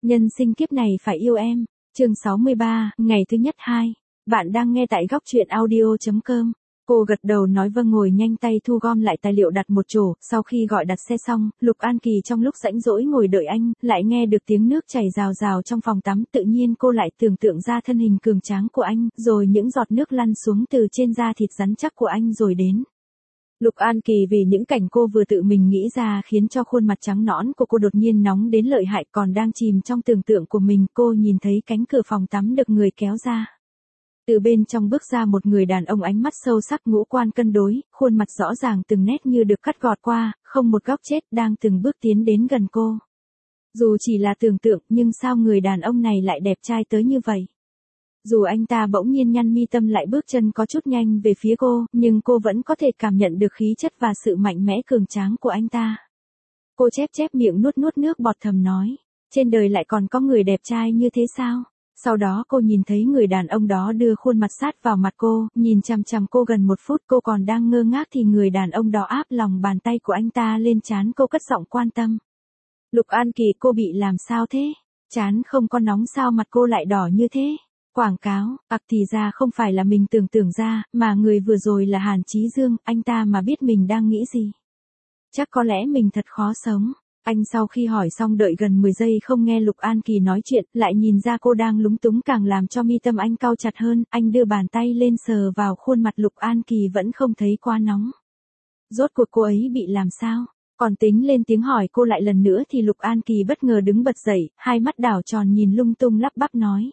Nhân sinh kiếp này phải yêu em. Chương 63, ngày thứ nhất 2. Bạn đang nghe tại góc truyện audio.com. Cô gật đầu nói vâng, ngồi nhanh tay thu gom lại tài liệu đặt một chỗ. Sau khi gọi đặt xe xong, Lục An Kỳ trong lúc rảnh rỗi ngồi đợi anh, lại nghe được tiếng nước chảy rào rào trong phòng tắm. Tự nhiên cô lại tưởng tượng ra thân hình cường tráng của anh, rồi những giọt nước lăn xuống từ trên da thịt rắn chắc của anh rồi đến. Lục An Kỳ vì những cảnh cô vừa tự mình nghĩ ra khiến cho khuôn mặt trắng nõn của cô đột nhiên nóng đến lợi hại, còn đang chìm trong tưởng tượng của mình, cô nhìn thấy cánh cửa phòng tắm được người kéo ra. Từ bên trong bước ra một người đàn ông ánh mắt sâu sắc, ngũ quan cân đối, khuôn mặt rõ ràng từng nét như được cắt gọt qua, không một góc chết, đang từng bước tiến đến gần cô. Dù chỉ là tưởng tượng, nhưng sao người đàn ông này lại đẹp trai tới như vậy? Dù anh ta bỗng nhiên nhăn mi tâm lại bước chân có chút nhanh về phía cô, nhưng cô vẫn có thể cảm nhận được khí chất và sự mạnh mẽ cường tráng của anh ta. Cô chép miệng nuốt nước bọt thầm nói, trên đời lại còn có người đẹp trai như thế sao? Sau đó cô nhìn thấy người đàn ông đó đưa khuôn mặt sát vào mặt cô, nhìn chằm chằm cô gần 1 phút. Cô còn đang ngơ ngác thì người đàn ông đó áp lòng bàn tay của anh ta lên trán cô, cất giọng quan tâm. Lục An Kỳ, cô bị làm sao thế? Trán không có nóng sao mặt cô lại đỏ như thế? Quảng cáo, thì ra không phải là mình tưởng tượng ra, mà người vừa rồi là Hàn Chí Dương, anh ta mà biết mình đang nghĩ gì. Chắc có lẽ mình thật khó sống. Anh sau khi hỏi xong đợi gần 10 giây không nghe Lục An Kỳ nói chuyện, lại nhìn ra cô đang lúng túng càng làm cho mi tâm anh cau chặt hơn, anh đưa bàn tay lên sờ vào khuôn mặt Lục An Kỳ vẫn không thấy quá nóng. Rốt cuộc cô ấy bị làm sao? Còn tính lên tiếng hỏi cô lại lần nữa thì Lục An Kỳ bất ngờ đứng bật dậy, hai mắt đảo tròn nhìn lung tung lắp bắp nói.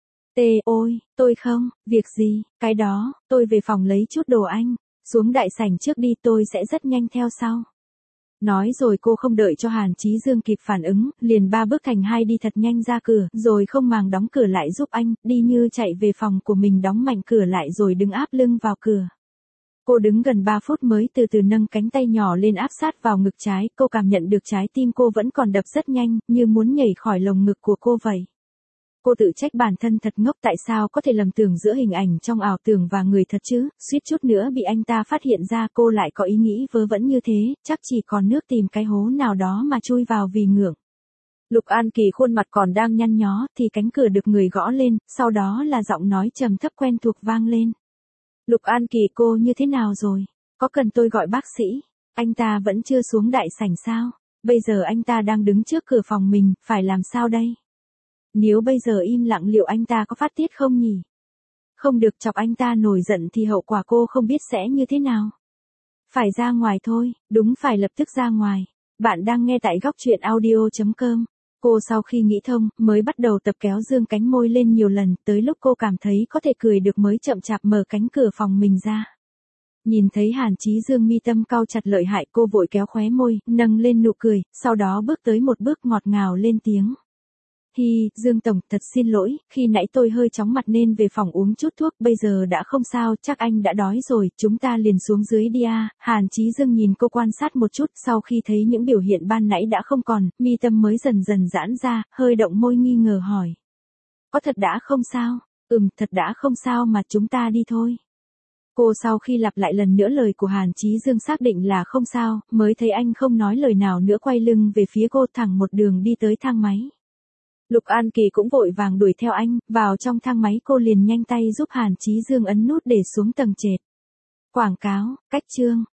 Ôi, tôi không, việc gì, cái đó, tôi về phòng lấy chút đồ anh, xuống đại sảnh trước đi, tôi sẽ rất nhanh theo sau. Nói rồi cô không đợi cho Hàn Chí Dương kịp phản ứng, liền 3 bước thành 2 đi thật nhanh ra cửa, rồi không màng đóng cửa lại giúp anh, đi như chạy về phòng của mình, đóng mạnh cửa lại rồi đứng áp lưng vào cửa. Cô đứng gần 3 phút mới từ từ nâng cánh tay nhỏ lên áp sát vào ngực trái, cô cảm nhận được trái tim cô vẫn còn đập rất nhanh, như muốn nhảy khỏi lồng ngực của cô vậy. Cô tự trách bản thân thật ngốc, tại sao có thể lầm tưởng giữa hình ảnh trong ảo tưởng và người thật chứ, suýt chút nữa bị anh ta phát hiện ra cô lại có ý nghĩ vớ vẩn như thế, chắc chỉ còn nước tìm cái hố nào đó mà chui vào vì ngượng. Lục An Kỳ khuôn mặt còn đang nhăn nhó thì cánh cửa được người gõ lên, sau đó là giọng nói trầm thấp quen thuộc vang lên. Lục An Kỳ, cô như thế nào rồi? Có cần tôi gọi bác sĩ? Anh ta vẫn chưa xuống đại sảnh sao? Bây giờ anh ta đang đứng trước cửa phòng mình, phải làm sao đây? Nếu bây giờ im lặng liệu anh ta có phát tiết không nhỉ? Không được chọc anh ta nổi giận thì hậu quả cô không biết sẽ như thế nào. Phải ra ngoài thôi, đúng, phải lập tức ra ngoài. Bạn đang nghe tại góc truyện audio.com. Cô sau khi nghĩ thông, mới bắt đầu tập kéo dương cánh môi lên nhiều lần, tới lúc cô cảm thấy có thể cười được mới chậm chạp mở cánh cửa phòng mình ra. Nhìn thấy Hàn Chí Dương mi tâm cau chặt lợi hại, cô vội kéo khóe môi, nâng lên nụ cười, sau đó bước tới một bước ngọt ngào lên tiếng. Hi, Dương Tổng, thật xin lỗi, khi nãy tôi hơi chóng mặt nên về phòng uống chút thuốc, bây giờ đã không sao, chắc anh đã đói rồi, chúng ta liền xuống dưới đi à. Hàn Chí Dương nhìn cô quan sát một chút, sau khi thấy những biểu hiện ban nãy đã không còn, mi tâm mới dần dần giãn ra, hơi động môi nghi ngờ hỏi. Có thật đã không sao? Thật đã không sao mà, chúng ta đi thôi. Cô sau khi lặp lại lần nữa lời của Hàn Chí Dương xác định là không sao, mới thấy anh không nói lời nào nữa, quay lưng về phía cô thẳng một đường đi tới thang máy. Lục An Kỳ cũng vội vàng đuổi theo anh, vào trong thang máy cô liền nhanh tay giúp Hàn Chí Dương ấn nút để xuống tầng trệt. Quảng cáo, cách chương,